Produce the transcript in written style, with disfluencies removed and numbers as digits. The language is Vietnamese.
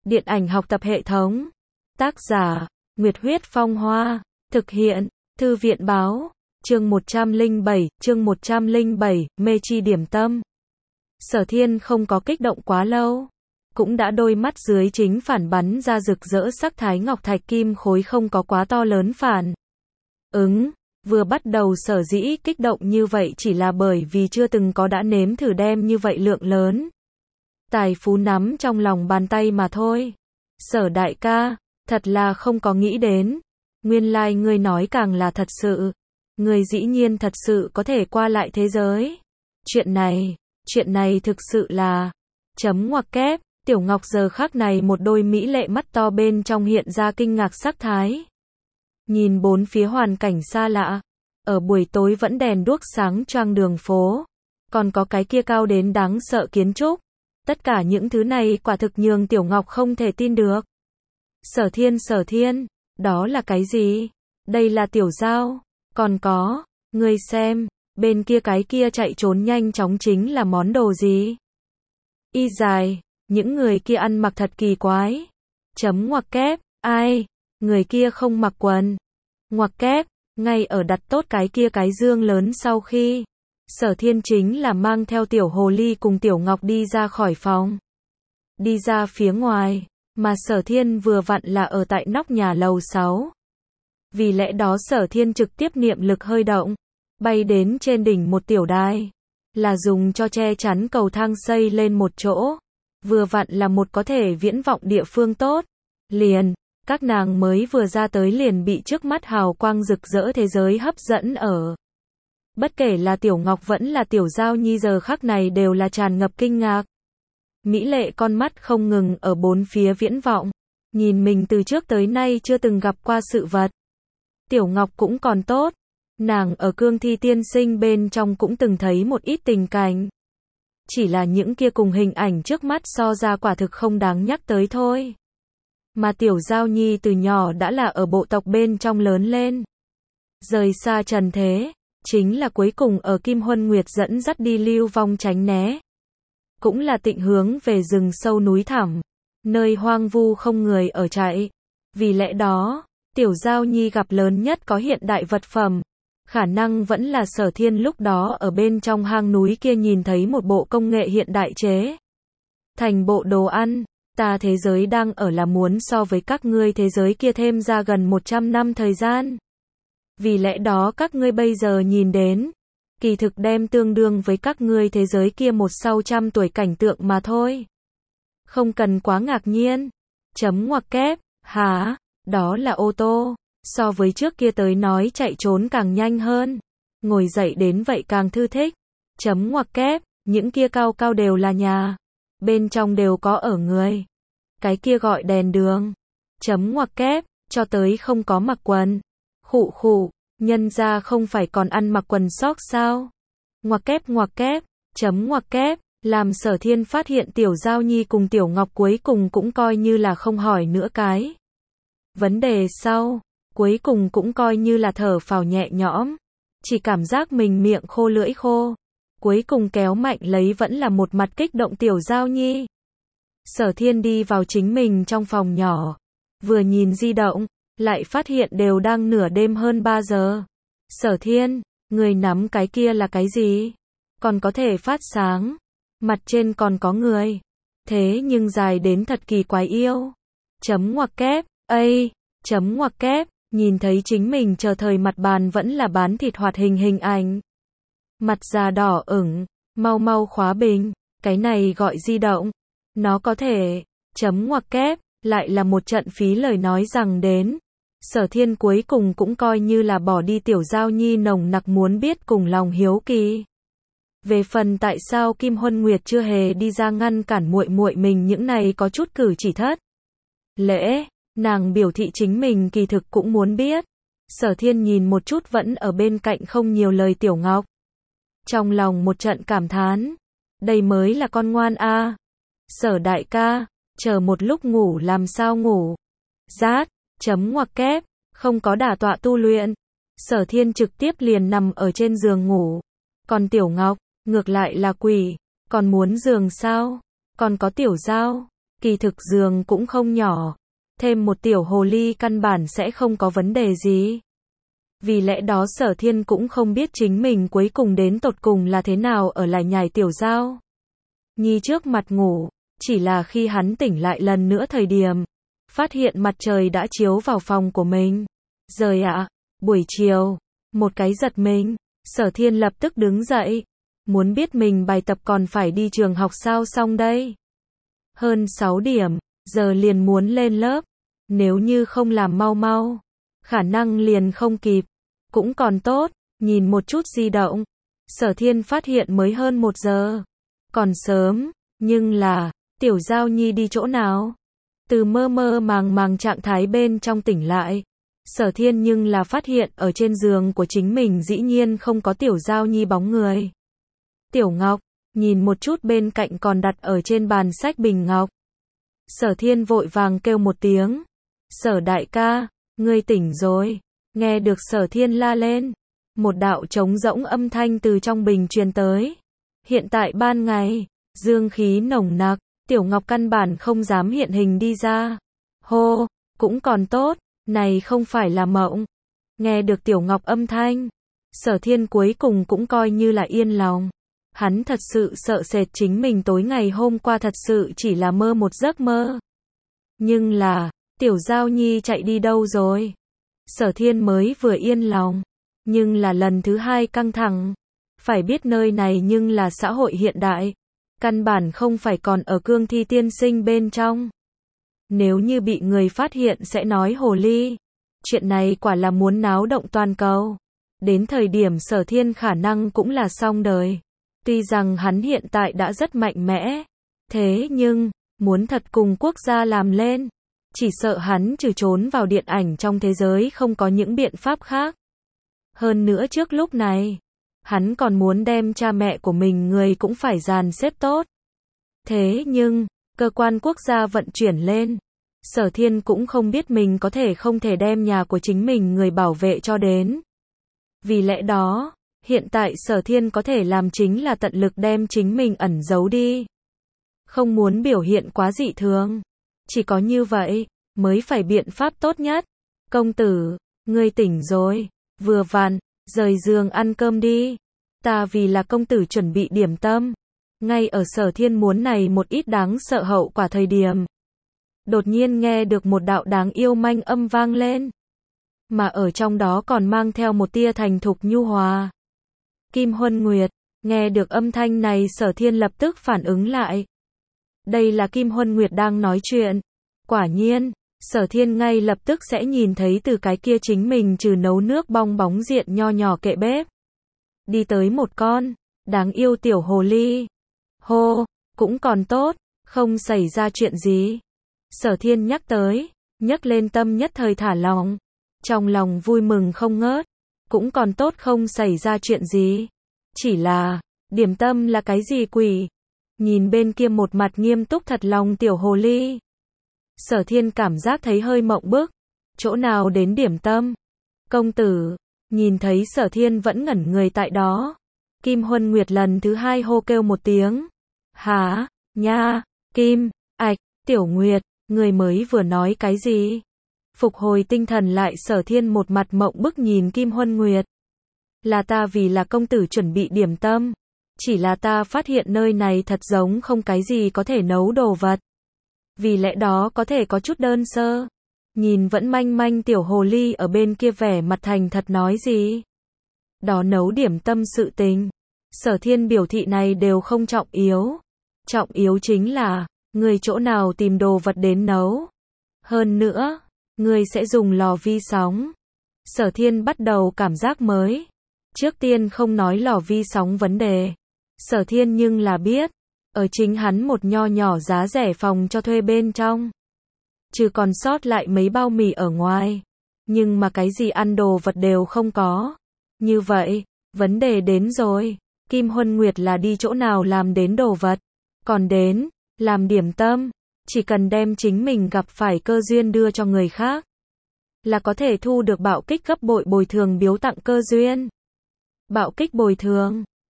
Điện ảnh học tập hệ thống. Tác giả, Nguyệt Huyết Phong Hoa. Thực hiện, Thư viện Báo. Chương 107, Mê Chi Điểm Tâm. Sở Thiên không có kích động quá lâu. Cũng đã đôi mắt dưới chính phản bắn ra rực rỡ sắc thái ngọc thạch kim khối không có quá to lớn phản vừa bắt đầu sở dĩ kích động như vậy chỉ là bởi vì chưa từng có đã nếm thử đem như vậy lượng lớn tài phú nắm trong lòng bàn tay mà thôi. Sở đại ca, thật là không có nghĩ đến. Nguyên lai ngươi nói càng là thật sự. Ngươi dĩ nhiên thật sự có thể qua lại thế giới. Chuyện này thực sự là... Chấm ngoặc kép, Tiểu Ngọc giờ khắc này một đôi mỹ lệ mắt to bên trong hiện ra kinh ngạc sắc thái. Nhìn bốn phía hoàn cảnh xa lạ. Ở buổi tối vẫn đèn đuốc sáng choang đường phố. Còn có cái kia cao đến đáng sợ kiến trúc. Tất cả những thứ này quả thực nhường Tiểu Ngọc không thể tin được. Sở Thiên, đó là cái gì? Đây là tiểu giao. Còn có, ngươi xem, bên kia cái kia chạy trốn nhanh chóng chính là món đồ gì? Y dài, những người kia ăn mặc thật kỳ quái. Chấm ngoặc kép, ai? Người kia không mặc quần. Ngoặc kép, ngay ở đặt tốt cái kia cái dương lớn sau khi. Sở Thiên chính là mang theo Tiểu Hồ Ly cùng Tiểu Ngọc đi ra khỏi phòng. Đi ra phía ngoài, mà Sở Thiên vừa vặn là ở tại nóc nhà lầu 6. Vì lẽ đó Sở Thiên trực tiếp niệm lực hơi động, bay đến trên đỉnh một tiểu đài, là dùng cho che chắn cầu thang xây lên một chỗ, vừa vặn là một có thể viễn vọng địa phương tốt. Liền, các nàng mới vừa ra tới liền bị trước mắt hào quang rực rỡ thế giới hấp dẫn ở. Bất kể là Tiểu Ngọc vẫn là Tiểu Giao Nhi giờ khắc này đều là tràn ngập kinh ngạc. Mỹ lệ con mắt không ngừng ở bốn phía viễn vọng, nhìn mình từ trước tới nay chưa từng gặp qua sự vật. Tiểu Ngọc cũng còn tốt, nàng ở Cương Thi Tiên Sinh bên trong cũng từng thấy một ít tình cảnh. Chỉ là những kia cùng hình ảnh trước mắt so ra quả thực không đáng nhắc tới thôi. Mà Tiểu Giao Nhi từ nhỏ đã là ở bộ tộc bên trong lớn lên. Rời xa trần thế, chính là cuối cùng ở Kim Huân Nguyệt dẫn dắt đi lưu vong tránh né. Cũng là tịnh hướng về rừng sâu núi thẳm, nơi hoang vu không người ở chạy. Vì lẽ đó, Tiểu Giao Nhi gặp lớn nhất có hiện đại vật phẩm, khả năng vẫn là Sở Thiên lúc đó ở bên trong hang núi kia nhìn thấy một bộ công nghệ hiện đại chế thành bộ đồ ăn. Ta thế giới đang ở là muốn so với các ngươi thế giới kia thêm ra gần 100 năm thời gian. Vì lẽ đó các ngươi bây giờ nhìn đến, kỳ thực đem tương đương với các ngươi thế giới kia một sau trăm tuổi cảnh tượng mà thôi. Không cần quá ngạc nhiên. Chấm ngoặc kép, hả? Đó là ô tô. So với trước kia tới nói chạy trốn càng nhanh hơn. Ngồi dậy đến vậy càng thư thích. Chấm ngoặc kép, những kia cao cao đều là nhà. Bên trong đều có ở người. Cái kia gọi đèn đường. Chấm ngoặc kép, cho tới không có mặc quần. Khụ, nhân ra không phải còn ăn mặc quần sóc sao? Ngoặc kép, chấm ngoặc kép, làm Sở Thiên phát hiện Tiểu Giao Nhi cùng Tiểu Ngọc cuối cùng cũng coi như là không hỏi nữa cái vấn đề sau, cuối cùng cũng coi như là thở phào nhẹ nhõm, chỉ cảm giác mình miệng khô lưỡi khô, cuối cùng kéo mạnh lấy vẫn là một mặt kích động Tiểu Giao Nhi. Sở Thiên đi vào chính mình trong phòng nhỏ, vừa nhìn di động, lại phát hiện đều đang nửa đêm hơn 3 giờ. Sở Thiên, người nắm cái kia là cái gì? Còn có thể phát sáng, mặt trên còn có người, thế nhưng dài đến thật kỳ quái yêu. Chấm ngoặc kép, chấm ngoặc kép, nhìn thấy chính mình chờ thời mặt bàn vẫn là bán thịt hoạt hình ảnh. Mặt già đỏ ửng, mau khóa bình, cái này gọi di động, nó có thể, chấm ngoặc kép, lại là một trận phí lời nói rằng đến. Sở Thiên cuối cùng cũng coi như là bỏ đi Tiểu Giao Nhi nồng nặc muốn biết cùng lòng hiếu kỳ. Về phần tại sao Kim Huân Nguyệt chưa hề đi ra ngăn cản muội muội mình những này có chút cử chỉ thất lễ, nàng biểu thị chính mình kỳ thực cũng muốn biết. Sở Thiên nhìn một chút vẫn ở bên cạnh không nhiều lời Tiểu Ngọc. Trong lòng một trận cảm thán, đây mới là con ngoan a. Sở đại ca, chờ một lúc ngủ làm sao ngủ? Rát, chấm ngoặc kép, không có đả tọa tu luyện. Sở Thiên trực tiếp liền nằm ở trên giường ngủ. Còn Tiểu Ngọc, ngược lại là quỷ, còn muốn giường sao? Còn có Tiểu Giao, Kỳ thực giường cũng không nhỏ, thêm một tiểu hồ ly căn bản sẽ không có vấn đề gì. Vì lẽ đó Sở Thiên cũng không biết chính mình cuối cùng đến tột cùng là thế nào ở lại nhảy tiểu giao nhi trước mặt ngủ, chỉ là khi hắn tỉnh lại lần nữa thời điểm, phát hiện mặt trời đã chiếu vào phòng của mình. Rồi ạ, buổi chiều, một cái giật mình, Sở Thiên lập tức đứng dậy, muốn biết mình bài tập còn phải đi trường học sao xong đây. Hơn 6 điểm, giờ liền muốn lên lớp, nếu như không làm mau mau, khả năng liền không kịp. Cũng còn tốt, nhìn một chút di động, Sở Thiên phát hiện mới hơn 1 giờ. Còn sớm, nhưng là, tiểu giao nhi đi chỗ nào? Từ mơ mơ màng màng trạng thái bên trong tỉnh lại, Sở Thiên nhưng là phát hiện ở trên giường của chính mình dĩ nhiên không có tiểu giao nhi bóng người. Tiểu Ngọc, nhìn một chút bên cạnh còn đặt ở trên bàn sách bình ngọc. Sở Thiên vội vàng kêu một tiếng. Sở đại ca, ngươi tỉnh rồi. Nghe được Sở Thiên la lên, một đạo trống rỗng âm thanh từ trong bình truyền tới. Hiện tại ban ngày, dương khí nồng nặc, Tiểu Ngọc căn bản không dám hiện hình đi ra. Hô, cũng còn tốt, này không phải là mộng. Nghe được Tiểu Ngọc âm thanh, Sở Thiên cuối cùng cũng coi như là yên lòng. Hắn thật sự sợ sệt chính mình tối ngày hôm qua thật sự chỉ là mơ một giấc mơ. Nhưng là, Tiểu Giao Nhi chạy đi đâu rồi? Sở Thiên mới vừa yên lòng, nhưng là lần thứ hai căng thẳng. Phải biết nơi này nhưng là xã hội hiện đại, căn bản không phải còn ở cương thi tiên sinh bên trong. Nếu như bị người phát hiện sẽ nói hồ ly. Chuyện này quả là muốn náo động toàn cầu. Đến thời điểm Sở Thiên khả năng cũng là xong đời. Tuy rằng hắn hiện tại đã rất mạnh mẽ, thế nhưng, muốn thật cùng quốc gia làm lên, chỉ sợ hắn trừ trốn vào điện ảnh trong thế giới không có những biện pháp khác. Hơn nữa trước lúc này, hắn còn muốn đem cha mẹ của mình người cũng phải dàn xếp tốt. Thế nhưng, cơ quan quốc gia vận chuyển lên, Sở Thiên cũng không biết mình có thể không thể đem nhà của chính mình người bảo vệ cho đến. Vì lẽ đó, hiện tại Sở Thiên có thể làm chính là tận lực đem chính mình ẩn giấu đi. Không muốn biểu hiện quá dị thường. Chỉ có như vậy, mới phải biện pháp tốt nhất. Công tử, ngươi tỉnh rồi. Vừa vặn, rời giường ăn cơm đi. Ta vì là công tử chuẩn bị điểm tâm. Ngay ở Sở Thiên muốn này một ít đáng sợ hậu quả thời điểm. Đột nhiên nghe được một đạo đáng yêu manh âm vang lên. Mà ở trong đó còn mang theo một tia thành thục nhu hòa. Kim Huân Nguyệt, nghe được âm thanh này Sở Thiên lập tức phản ứng lại. Đây là Kim Huân Nguyệt đang nói chuyện. Quả nhiên, Sở Thiên ngay lập tức sẽ nhìn thấy từ cái kia chính mình trừ nấu nước bong bóng diện nho nhỏ kệ bếp. Đi tới một con, đáng yêu tiểu hồ ly. Hô, cũng còn tốt, không xảy ra chuyện gì. Sở Thiên nhắc tới, nhấc lên tâm nhất thời thả lòng. Trong lòng vui mừng không ngớt, cũng còn tốt không xảy ra chuyện gì. Chỉ là, điểm tâm là cái gì quỷ? Nhìn bên kia một mặt nghiêm túc thật lòng tiểu hồ ly. Sở Thiên cảm giác thấy hơi mộng bức. Chỗ nào đến điểm tâm? Công tử, nhìn thấy Sở Thiên vẫn ngẩn người tại đó. Kim Huân Nguyệt lần thứ hai hô kêu một tiếng. Hả? Nha, Kim, ạch, Tiểu Nguyệt, người mới vừa nói cái gì? Phục hồi tinh thần lại Sở Thiên một mặt mộng bức nhìn Kim Huân Nguyệt. Là ta vì là công tử chuẩn bị điểm tâm. Chỉ là ta phát hiện nơi này thật giống không cái gì có thể nấu đồ vật. Vì lẽ đó có thể có chút đơn sơ. Nhìn vẫn manh manh tiểu hồ ly ở bên kia vẻ mặt thành thật nói gì. Đó nấu điểm tâm sự tình. Sở Thiên biểu thị này đều không trọng yếu. Trọng yếu chính là, người chỗ nào tìm đồ vật đến nấu. Hơn nữa, người sẽ dùng lò vi sóng. Sở Thiên bắt đầu cảm giác mới. Trước tiên không nói lò vi sóng vấn đề. Sở Thiên nhưng là biết, ở chính hắn một nho nhỏ giá rẻ phòng cho thuê bên trong. Trừ còn sót lại mấy bao mì ở ngoài. Nhưng mà cái gì ăn đồ vật đều không có. Như vậy, vấn đề đến rồi. Kim Huân Nguyệt là đi chỗ nào làm đến đồ vật. Còn đến, làm điểm tâm. Chỉ cần đem chính mình gặp phải cơ duyên đưa cho người khác. Là có thể thu được bạo kích gấp bội bồi thường biếu tặng cơ duyên. Bạo kích bồi thường.